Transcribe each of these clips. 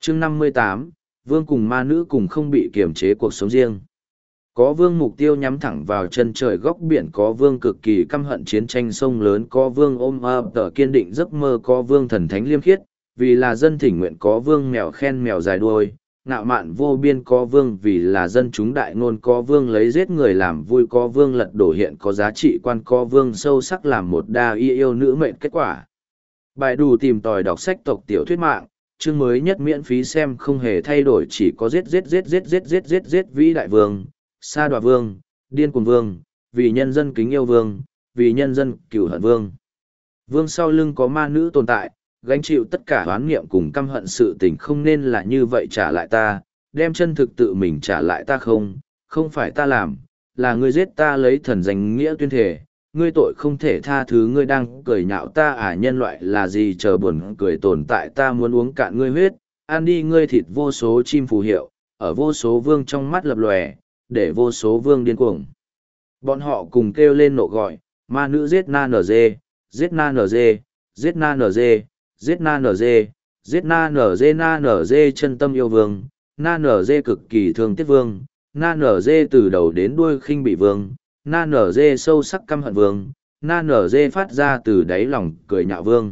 Chương 58, vương cùng ma nữ cùng không bị kiềm chế cuộc sống riêng. Có vương mục tiêu nhắm thẳng vào chân trời góc biển, có vương cực kỳ căm hận chiến tranh sông lớn, có vương ôm ấp tờ kiên định giấc mơ, có vương thần thánh liêm khiết, vì là dân thỉnh nguyện, có vương mèo khen mèo dài đuôi, ngạo mạn vô biên, có vương vì là dân chúng đại ngôn, có vương lấy giết người làm vui, có vương lật đổ hiện có giá trị quan, có vương sâu sắc làm một đa yêu nữ mệnh kết quả. Bài đủ tìm tòi đọc sách tộc tiểu thuyết mạng, chương mới nhất miễn phí xem không hề thay đổi, chỉ có giết vĩ đại vương, sa đoạ vương, điên cuồng vương, vì nhân dân kính yêu vương, vì nhân dân cửu hận vương. Vương sau lưng có ma nữ tồn tại, gánh chịu tất cả oán niệm cùng căm hận, sự tình không nên là như vậy, trả lại ta, đem chân thực tự mình trả lại ta, không phải ta làm, là ngươi giết ta, lấy thần danh nghĩa tuyên thể, ngươi tội không thể tha thứ, ngươi đang cười nhạo ta à, nhân loại là gì chờ buồn cười tồn tại, ta muốn uống cạn ngươi huyết, ăn đi ngươi thịt. Vô số chim phù hiệu, ở vô số vương trong mắt lập lòe, để vô số vương điên cuồng. Bọn họ cùng kêu lên nộ gọi, ma nữ giết na nở dê, giết na nở dê, giết na nở dê, giết na nở dê, giết na nở dê chân tâm yêu vương, na nở dê cực kỳ thương tiếc vương, na nở dê từ đầu đến đuôi khinh bị vương, na nở dê sâu sắc căm hận vương, na nở dê phát ra từ đáy lòng cười nhạo vương.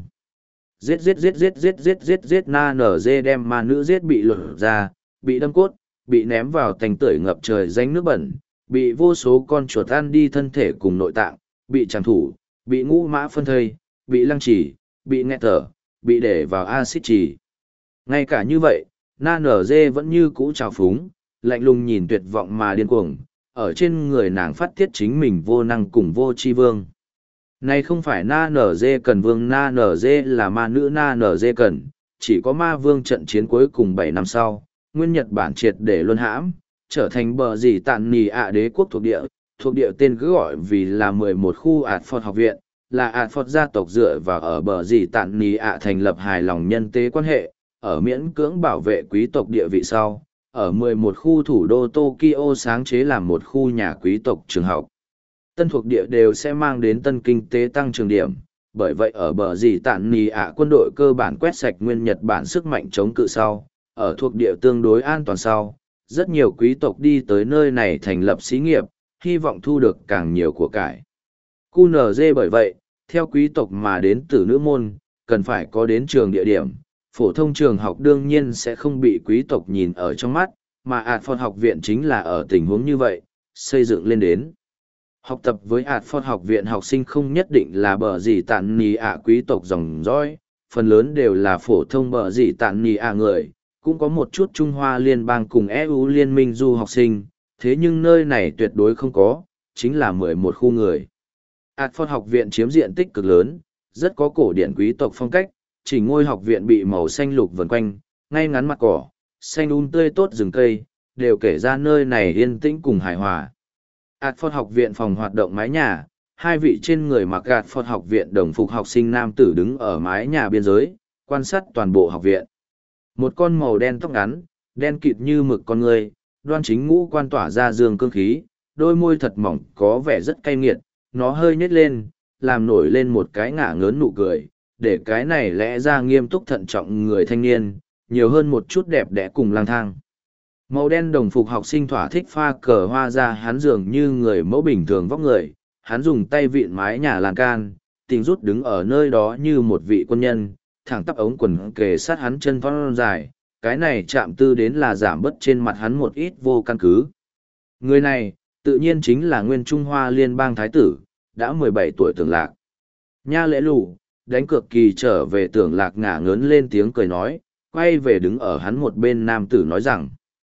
Giết na nở dê đem ma nữ giết, bị lột ra, bị đâm cốt, bị ném vào thành tưởi ngập trời danh nước bẩn, bị vô số con chuột ăn đi thân thể cùng nội tạng, bị trảm thủ, bị ngũ mã phân thây, bị lăng trì, bị nghẹt thở, bị để vào axit trì. Ngay cả như vậy, na nở dê vẫn như cũ trào phúng, lạnh lùng nhìn tuyệt vọng mà điên cuồng, ở trên người nàng phát tiết chính mình vô năng cùng vô tri vương. Này không phải na nở dê cần vương, na nở dê là ma nữ na nở dê cần, chỉ có ma vương trận chiến cuối cùng 7 năm sau, nguyên Nhật Bản triệt để luân hãm, trở thành bờ gì tạn nì ạ đế quốc thuộc địa tên cứ gọi vì là 11 khu ạt phọt học viện, là ạt phọt gia tộc dựa vào ở bờ gì tạn nì ạ thành lập hài lòng nhân tế quan hệ, ở miễn cưỡng bảo vệ quý tộc địa vị sau, ở 11 khu thủ đô Tokyo sáng chế làm một khu nhà quý tộc trường học. Tân thuộc địa đều sẽ mang đến tân kinh tế tăng trưởng điểm, bởi vậy ở bờ gì tạn nì ạ quân đội cơ bản quét sạch nguyên Nhật Bản sức mạnh chống cự sau, ở thuộc địa tương đối an toàn sau, rất nhiều quý tộc đi tới nơi này thành lập xí nghiệp, hy vọng thu được càng nhiều của cải. QNZ bởi vậy, theo quý tộc mà đến từ nữ môn, cần phải có đến trường địa điểm, phổ thông trường học đương nhiên sẽ không bị quý tộc nhìn ở trong mắt, mà Adford học viện chính là ở tình huống như vậy, xây dựng lên đến. Học tập với Adford học viện học sinh không nhất định là bờ gì tạn nì ạ quý tộc dòng dõi, phần lớn đều là phổ thông bờ gì tạn nì ạ người, cũng có một chút Trung Hoa Liên bang cùng EU liên minh du học sinh, thế nhưng nơi này tuyệt đối không có, chính là 11 khu người. Adford học viện chiếm diện tích cực lớn, rất có cổ điển quý tộc phong cách, chỉ ngôi học viện bị màu xanh lục vần quanh, ngay ngắn mặt cỏ, xanh tươi tốt rừng cây, đều kể ra nơi này yên tĩnh cùng hài hòa. Adford học viện phòng hoạt động mái nhà, hai vị trên người mặc Adford học viện đồng phục học sinh nam tử đứng ở mái nhà biên giới, quan sát toàn bộ học viện. Một con màu đen tóc ngắn, đen kịt như mực con người, đoan chính ngũ quan tỏa ra dương cương khí, đôi môi thật mỏng có vẻ rất cay nghiệt, nó hơi nhếch lên, làm nổi lên một cái ngả ngớn nụ cười, để cái này lẽ ra nghiêm túc thận trọng người thanh niên, nhiều hơn một chút đẹp đẽ cùng lang thang. Màu đen đồng phục học sinh thỏa thích pha cờ hoa ra, hắn dường như người mẫu bình thường vóc người, hắn dùng tay vịn mái nhà lan can, tình rút đứng ở nơi đó như một vị quân nhân, thẳng tắp ống quần kề sát hắn chân thon dài, cái này chạm tư đến là giảm bớt trên mặt hắn một ít vô căn cứ. Người này, tự nhiên chính là nguyên Trung Hoa Liên bang thái tử, đã 17 tuổi Tưởng Lạc. Nha Lễ Lù, đánh cược kỳ trở về. Tưởng Lạc ngả ngớn lên tiếng cười nói, quay về đứng ở hắn một bên nam tử nói rằng,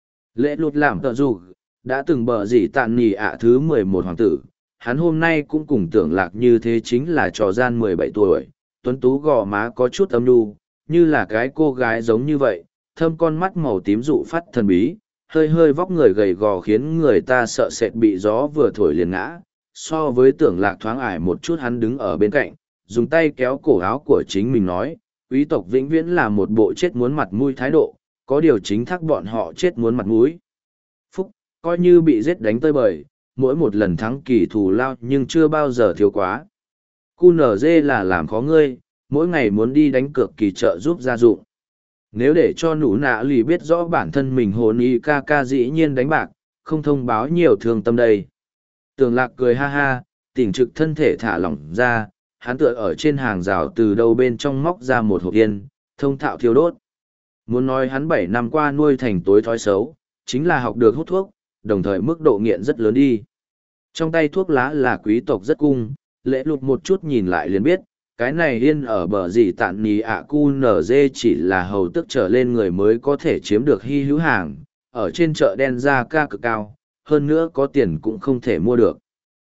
Lễ Lụt làm tợ dù, đã từng bờ gì tạn nì ạ thứ 11 hoàng tử, hắn hôm nay cũng cùng Tưởng Lạc như thế, chính là trò gian 17 tuổi, tuấn tú gò má có chút âm nhu, như là cái cô gái giống như vậy, thâm con mắt màu tím dụ phát thần bí, hơi hơi vóc người gầy gò khiến người ta sợ sệt bị gió vừa thổi liền ngã. So với Tưởng Lạc thoáng ải một chút, hắn đứng ở bên cạnh, dùng tay kéo cổ áo của chính mình nói, quý tộc vĩnh viễn là một bộ chết muốn mặt mũi thái độ, có điều chính thác bọn họ chết muốn mặt mũi. Phúc, coi như bị giết đánh tơi bời, mỗi một lần thắng kỳ thù lao nhưng chưa bao giờ thiếu quá. QNZ là làm khó ngươi, mỗi ngày muốn đi đánh cược kỳ trợ giúp gia dụng. Nếu để cho nụ nạ lì biết rõ bản thân mình hồn y ca ca dĩ nhiên đánh bạc, không thông báo nhiều thương tâm đây. Tưởng Lạc cười ha ha, tỉnh trực thân thể thả lỏng ra, hắn tựa ở trên hàng rào từ đâu bên trong móc ra một hộp yên, thông thạo thiêu đốt. Muốn nói hắn 7 năm qua nuôi thành tối thói xấu, chính là học được hút thuốc, đồng thời mức độ nghiện rất lớn đi. Trong tay thuốc lá là quý tộc rất cung, Lễ Lục một chút nhìn lại liền biết, cái này yên ở bờ gì tạn nì ạ cu nở dê chỉ là hầu tức trở lên người mới có thể chiếm được hy hữu hàng, ở trên chợ đen ra ca cực cao, hơn nữa có tiền cũng không thể mua được.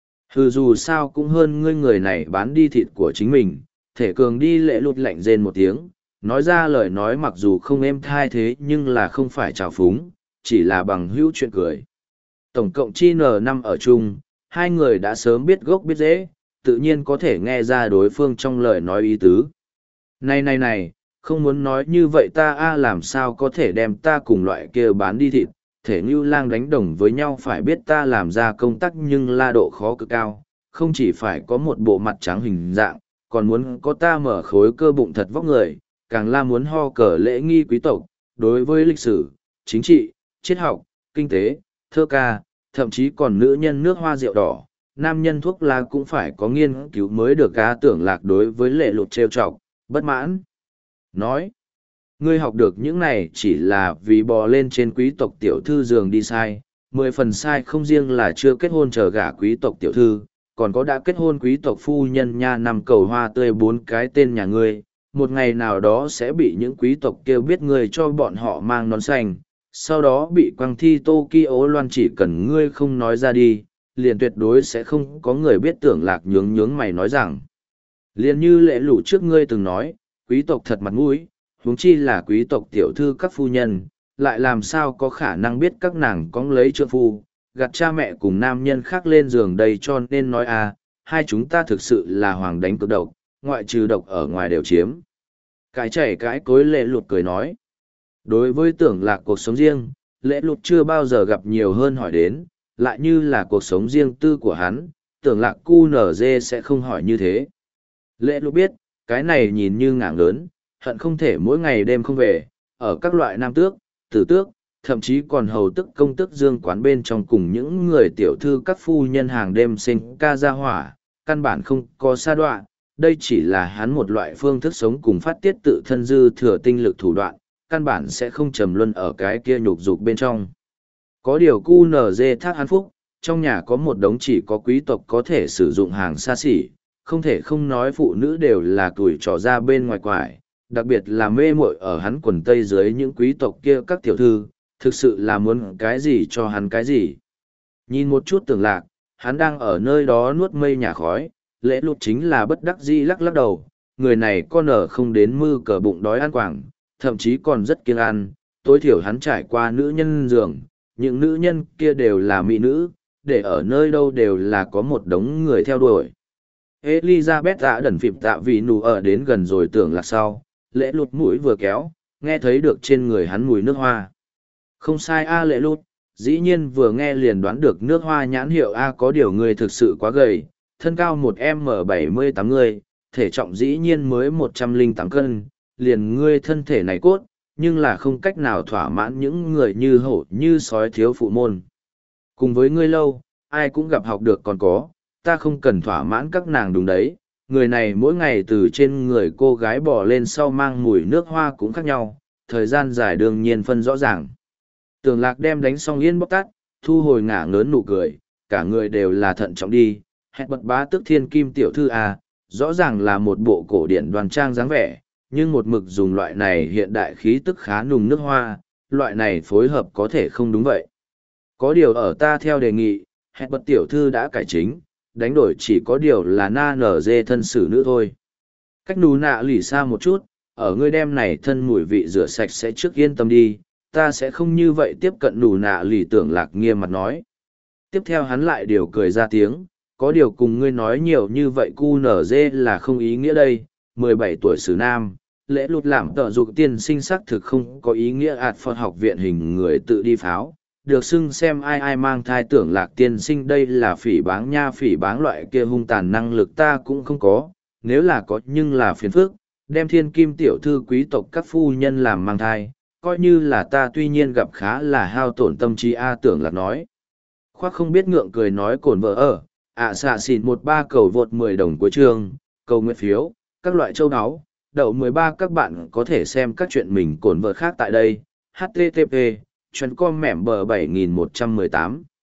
Dù sao cũng hơn ngươi người này bán đi thịt của chính mình, thể cường đi. Lễ Lục lạnh rên một tiếng, nói ra lời nói mặc dù không êm thai thế nhưng là không phải trào phúng, chỉ là bằng hữu chuyện cười. Tổng cộng chi N5 ở chung, hai người đã sớm biết gốc biết rễ, tự nhiên có thể nghe ra đối phương trong lời nói ý tứ. Này, không muốn nói như vậy ta làm sao có thể đem ta cùng loại kia bán đi thịt, thể như lang đánh đồng với nhau phải biết ta làm ra công tác nhưng la độ khó cực cao, không chỉ phải có một bộ mặt trắng hình dạng, còn muốn có ta mở khối cơ bụng thật vóc người, càng là muốn ho cờ lễ nghi quý tộc, đối với lịch sử, chính trị, triết học, kinh tế, thơ ca, thậm chí còn nữ nhân nước hoa rượu đỏ, nam nhân thuốc lá cũng phải có nghiên cứu mới được. Cá Tưởng Lạc đối với Lễ Lục trêu chọc, bất mãn. Nói, ngươi học được những này chỉ là vì bò lên trên quý tộc tiểu thư giường đi sai, 10 phần sai không riêng là chưa kết hôn chờ gả quý tộc tiểu thư, còn có đã kết hôn quý tộc phu nhân nha, năm cầu hoa tươi 4 cái tên nhà ngươi, một ngày nào đó sẽ bị những quý tộc kêu biết ngươi cho bọn họ mang nón xanh, sau đó bị quăng thi Tokyo loan. Chỉ cần ngươi không nói ra đi, liền tuyệt đối sẽ không có người biết. Tưởng Lạc nhướng mày nói rằng, liền như Lễ Lục trước ngươi từng nói, quý tộc thật mặt mũi, huống chi là quý tộc tiểu thư các phu nhân, lại làm sao có khả năng biết các nàng cóng lấy trượng phu, gặt cha mẹ cùng nam nhân khác lên giường đây. Cho nên nói hai chúng ta thực sự là hoàng đánh cực độc, ngoại trừ độc ở ngoài đều chiếm. Cái chảy cái cối. Lễ Lục cười nói, đối với Tưởng Lạc cuộc sống riêng, Lễ Lục chưa bao giờ gặp nhiều hơn hỏi đến, lại như là cuộc sống riêng tư của hắn, Tưởng Lạc cu nở dê sẽ không hỏi như thế. Lễ Lục biết, cái này nhìn như ngạng lớn, hận không thể mỗi ngày đêm không về, ở các loại nam tước, tử tước, thậm chí còn hầu tức công tức dương quán bên trong cùng những người tiểu thư các phu nhân hàng đêm sinh ca ra hỏa, căn bản không có sa đoạn, đây chỉ là hắn một loại phương thức sống cùng phát tiết tự thân dư thừa tinh lực thủ đoạn, căn bản sẽ không trầm luân ở cái kia nhục dục bên trong. Có điều cu nở dê thác hắn phúc, trong nhà có một đống chỉ có quý tộc có thể sử dụng hàng xa xỉ, không thể không nói phụ nữ đều là tuổi trò ra bên ngoài quải, đặc biệt là mê muội ở hắn quần tây dưới những quý tộc kia các tiểu thư, thực sự là muốn cái gì cho hắn cái gì. Nhìn một chút Tưởng Lạc, hắn đang ở nơi đó nuốt mây nhà khói. Lễ Lục chính là bất đắc dĩ lắc lắc đầu, người này con ở không đến mư cờ bụng đói ăn quảng, thậm chí còn rất kiêng ăn, tối thiểu hắn trải qua nữ nhân giường, những nữ nhân kia đều là mỹ nữ, để ở nơi đâu đều là có một đống người theo đuổi. Elizabeth đã đần phịp tạ vì nụ ở đến gần rồi Tưởng Lạc sau, Lễ Lục mũi vừa kéo, nghe thấy được trên người hắn mùi nước hoa. Không sai Lễ Lục, dĩ nhiên vừa nghe liền đoán được nước hoa nhãn hiệu có điều người thực sự quá gầy, thân cao 1m78 người, thể trọng dĩ nhiên mới 108 cân, liền ngươi thân thể này cốt, nhưng là không cách nào thỏa mãn những người như hổ như sói thiếu phụ môn. Cùng với ngươi lâu, ai cũng gặp học được còn có, ta không cần thỏa mãn các nàng đúng đấy, người này mỗi ngày từ trên người cô gái bỏ lên sau mang mùi nước hoa cũng khác nhau, thời gian dài đương nhiên phân rõ ràng. Tưởng Lạc đem đánh xong yên bóc tắt, thu hồi ngả ngớn nụ cười, cả người đều là thận trọng đi, hẹn bật bá tức thiên kim tiểu thư rõ ràng là một bộ cổ điển đoan trang dáng vẻ, nhưng một mực dùng loại này hiện đại khí tức khá nùng nước hoa, loại này phối hợp có thể không đúng vậy. Có điều ở ta theo đề nghị, hẹn bật tiểu thư đã cải chính, đánh đổi chỉ có điều là na nở dê thân xử nữ thôi. Cách nù nạ lì xa một chút, ở ngươi đem này thân mùi vị rửa sạch sẽ trước yên tâm đi, ta sẽ không như vậy tiếp cận nù nạ lì. Tưởng Lạc nghiêm mặt nói. Tiếp theo hắn lại điều cười ra tiếng, có điều cùng ngươi nói nhiều như vậy cu nở dê là không ý nghĩa đây, 17 tuổi xử nam. Lễ Lục làm tợ dục tiên sinh sắc thực không có ý nghĩa Phật học viện hình người tự đi pháo, được xưng xem ai mang thai. Tưởng Lạc tiên sinh đây là phỉ báng nha, phỉ báng loại kia hung tàn năng lực ta cũng không có, nếu là có nhưng là phiền phức, đem thiên kim tiểu thư quý tộc các phu nhân làm mang thai, coi như là ta tuy nhiên gặp khá là hao tổn tâm trí A Tưởng Lạc nói. Khoác không biết ngượng cười nói cồn vợ ở, xạ xỉn 13 cầu vượt 10 đồng cuối chương, cầu nguyện phiếu, các loại châu áo, đậu 13 các bạn có thể xem các chuyện mình cồn vợ khác tại đây, http, chuyến com mẻm bờ 7118.